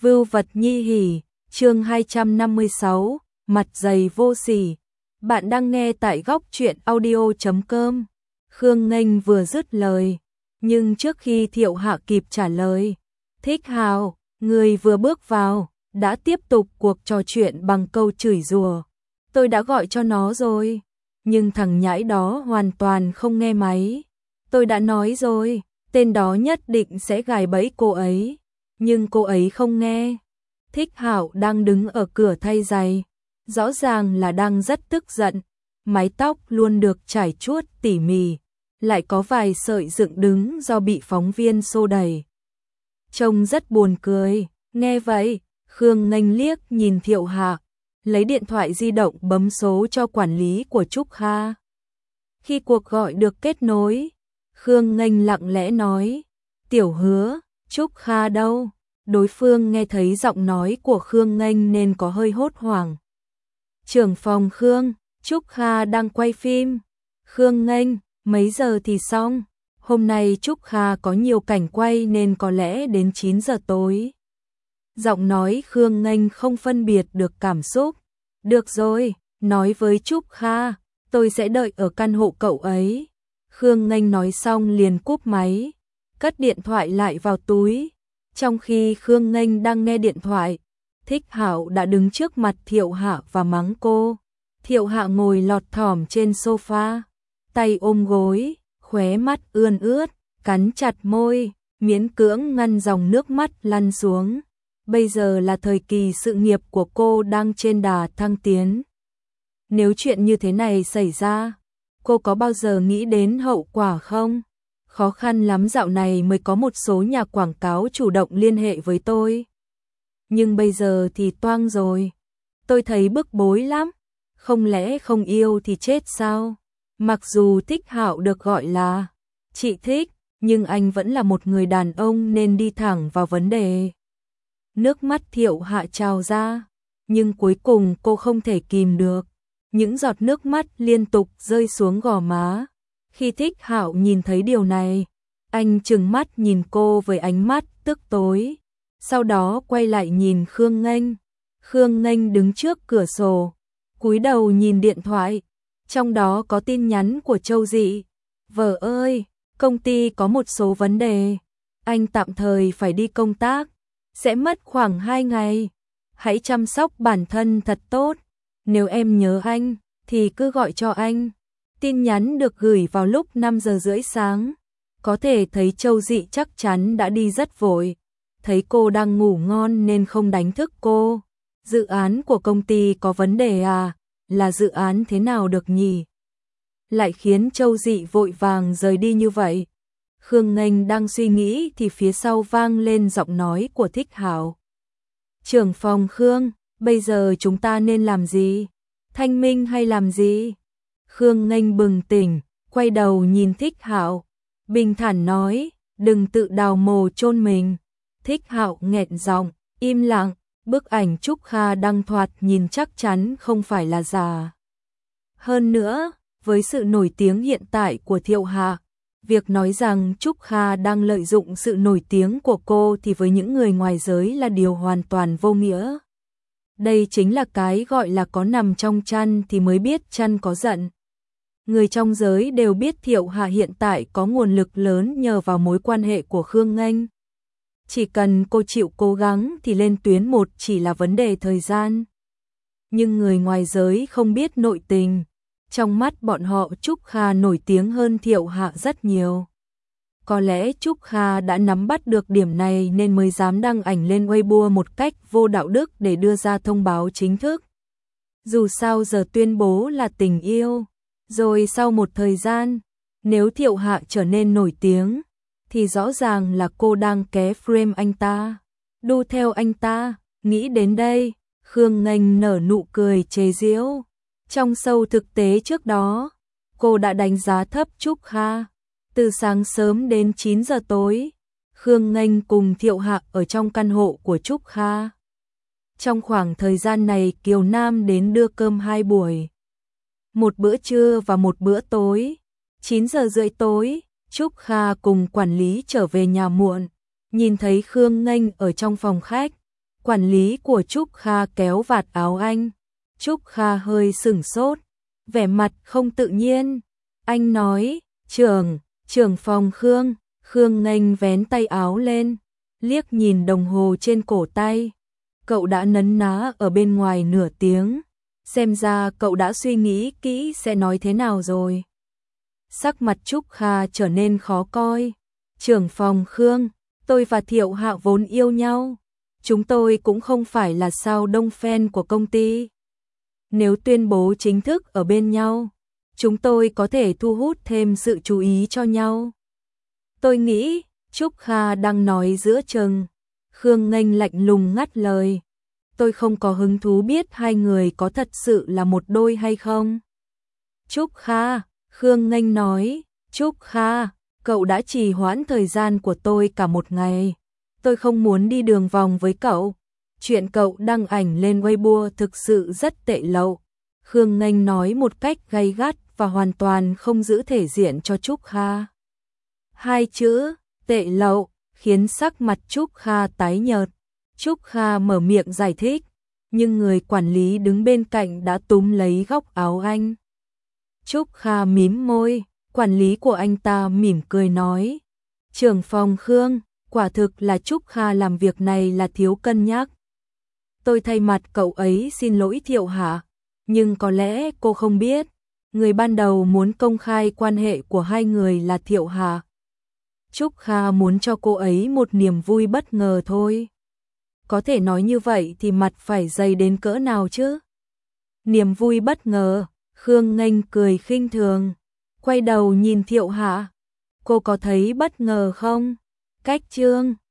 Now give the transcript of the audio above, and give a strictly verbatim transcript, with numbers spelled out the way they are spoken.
Vưu vật nhi hỉ, chương hai trăm năm mươi sáu, mặt dày vô sỉ. Bạn đang nghe tại góc truyện audio chấm com. Khương Nghênh vừa dứt lời, nhưng trước khi Thiệu Hạ kịp trả lời, Thích Hào, người vừa bước vào, đã tiếp tục cuộc trò chuyện bằng câu chửi rủa. Tôi đã gọi cho nó rồi, nhưng thằng nhãi đó hoàn toàn không nghe máy. Tôi đã nói rồi, tên đó nhất định sẽ gài bẫy cô ấy, nhưng cô ấy không nghe. Thích Hạo đang đứng ở cửa thay giày, rõ ràng là đang rất tức giận, mái tóc luôn được trải chuốt tỉ mỉ, lại có vài sợi dựng đứng do bị phóng viên xô đẩy. Trông rất buồn cười, nghe vậy, Khương Nghênh liếc nhìn Thiệu Hạ, lấy điện thoại di động bấm số cho quản lý của Trúc Kha. Khi cuộc gọi được kết nối, Khương Nghênh lặng lẽ nói, Tiểu Hứa, Trúc Kha đâu? Đối phương nghe thấy giọng nói của Khương Nghênh nên có hơi hốt hoảng. Trưởng phòng Khương, Trúc Kha đang quay phim. Khương Nghênh, mấy giờ thì xong? Hôm nay Trúc Kha có nhiều cảnh quay nên có lẽ đến chín giờ tối. Giọng nói Khương Nghênh không phân biệt được cảm xúc. Được rồi, nói với Trúc Kha, tôi sẽ đợi ở căn hộ cậu ấy. Khương Nghênh nói xong liền cúp máy, cất điện thoại lại vào túi. Trong khi Khương Nghênh đang nghe điện thoại, Thích Hạo đã đứng trước mặt Thiệu Hạ và mắng cô. Thiệu Hạ ngồi lọt thỏm trên sofa, tay ôm gối, khóe mắt ươn ướt, cắn chặt môi, miễn cưỡng ngăn dòng nước mắt lăn xuống. Bây giờ là thời kỳ sự nghiệp của cô đang trên đà thăng tiến. Nếu chuyện như thế này xảy ra, cô có bao giờ nghĩ đến hậu quả không? Khó khăn lắm dạo này mới có một số nhà quảng cáo chủ động liên hệ với tôi. Nhưng bây giờ thì toang rồi. Tôi thấy bức bối lắm. Không lẽ không yêu thì chết sao? Mặc dù Thích Hạo được gọi là chị thích, nhưng anh vẫn là một người đàn ông nên đi thẳng vào vấn đề. Nước mắt Thiệu Hạ trào ra, nhưng cuối cùng cô không thể kìm được. Những giọt nước mắt liên tục rơi xuống gò má. Khi Thích Hạo nhìn thấy điều này, anh trừng mắt nhìn cô với ánh mắt tức tối, sau đó quay lại nhìn Khương Nghênh. Khương Nghênh đứng trước cửa sổ, cúi đầu nhìn điện thoại, trong đó có tin nhắn của Châu Dị. Vợ ơi, công ty có một số vấn đề, anh tạm thời phải đi công tác, sẽ mất khoảng hai ngày. Hãy chăm sóc bản thân thật tốt, nếu em nhớ anh, thì cứ gọi cho anh. Tin nhắn được gửi vào lúc năm giờ rưỡi sáng. Có thể thấy Châu Dị chắc chắn đã đi rất vội. Thấy cô đang ngủ ngon nên không đánh thức cô. Dự án của công ty có vấn đề à? Là dự án thế nào được nhỉ? Lại khiến Châu Dị vội vàng rời đi như vậy. Khương Nghênh đang suy nghĩ thì phía sau vang lên giọng nói của Thích Hạo. Trưởng phòng Khương, bây giờ chúng ta nên làm gì? Thanh minh hay làm gì? Khương Nghênh bừng tỉnh, quay đầu nhìn Thích Hạo, bình thản nói, đừng tự đào mồ chôn mình. Thích Hạo nghẹn giọng, im lặng, bức ảnh Trúc Kha đăng thoạt nhìn chắc chắn không phải là giả. Hơn nữa, với sự nổi tiếng hiện tại của Thiệu Hạ, việc nói rằng Trúc Kha đang lợi dụng sự nổi tiếng của cô thì với những người ngoài giới là điều hoàn toàn vô nghĩa. Đây chính là cái gọi là có nằm trong chăn thì mới biết chăn có giận. Người trong giới đều biết Thiệu Hạ hiện tại có nguồn lực lớn nhờ vào mối quan hệ của Khương Nghênh. Chỉ cần cô chịu cố gắng thì lên tuyến một chỉ là vấn đề thời gian. Nhưng người ngoài giới không biết nội tình. Trong mắt bọn họ Trúc Kha nổi tiếng hơn Thiệu Hạ rất nhiều. Có lẽ Trúc Kha đã nắm bắt được điểm này nên mới dám đăng ảnh lên Weibo một cách vô đạo đức để đưa ra thông báo chính thức. Dù sao giờ tuyên bố là tình yêu. Rồi sau một thời gian, nếu Thiệu Hạ trở nên nổi tiếng, thì rõ ràng là cô đang ké frame anh ta, đu theo anh ta. Nghĩ đến đây, Khương Nghênh nở nụ cười chế giễu. Trong sâu thực tế trước đó, cô đã đánh giá thấp Trúc Kha. Từ sáng sớm đến chín giờ tối, Khương Nghênh cùng Thiệu Hạ ở trong căn hộ của Trúc Kha. Trong khoảng thời gian này Kiều Nam đến đưa cơm hai buổi. Một bữa trưa và một bữa tối. chín giờ rưỡi tối, Trúc Kha cùng quản lý trở về nhà muộn. Nhìn thấy Khương Nghênh ở trong phòng khách, Quản lý của Trúc Kha kéo vạt áo anh. Trúc Kha hơi sửng sốt, vẻ mặt không tự nhiên. Anh nói, trưởng, trưởng phòng Khương. Khương Nghênh vén tay áo lên, liếc nhìn đồng hồ trên cổ tay. Cậu đã nấn ná ở bên ngoài nửa tiếng. Xem ra cậu đã suy nghĩ kỹ sẽ nói thế nào rồi. Sắc mặt Trúc Kha trở nên khó coi. Trưởng phòng Khương, tôi và Thiệu Hạ vốn yêu nhau. Chúng tôi cũng không phải là sao đông fan của công ty. Nếu tuyên bố chính thức ở bên nhau, chúng tôi có thể thu hút thêm sự chú ý cho nhau. Tôi nghĩ, Trúc Kha đang nói giữa chừng. Khương Nghênh lạnh lùng ngắt lời. Tôi không có hứng thú biết hai người có thật sự là một đôi hay không. Trúc Kha, Khương Nghênh nói, Trúc Kha, cậu đã trì hoãn thời gian của tôi cả một ngày. Tôi không muốn đi đường vòng với cậu. Chuyện cậu đăng ảnh lên Weibo thực sự rất tệ lậu. Khương Nghênh nói một cách gay gắt và hoàn toàn không giữ thể diện cho Trúc Kha. Hai chữ, tệ lậu, khiến sắc mặt Trúc Kha tái nhợt. Trúc Kha mở miệng giải thích, nhưng người quản lý đứng bên cạnh đã túm lấy góc áo anh. Trúc Kha mím môi, quản lý của anh ta mỉm cười nói. Trưởng phòng Khương, quả thực là Trúc Kha làm việc này là thiếu cân nhắc. Tôi thay mặt cậu ấy xin lỗi Thiệu Hạ, nhưng có lẽ cô không biết, người ban đầu muốn công khai quan hệ của hai người là Thiệu Hạ. Trúc Kha muốn cho cô ấy một niềm vui bất ngờ thôi. Có thể nói như vậy thì mặt phải dày đến cỡ nào chứ? Niềm vui bất ngờ, Khương Nghênh cười khinh thường, quay đầu nhìn Thiệu Hạ. Cô có thấy bất ngờ không? Cách chương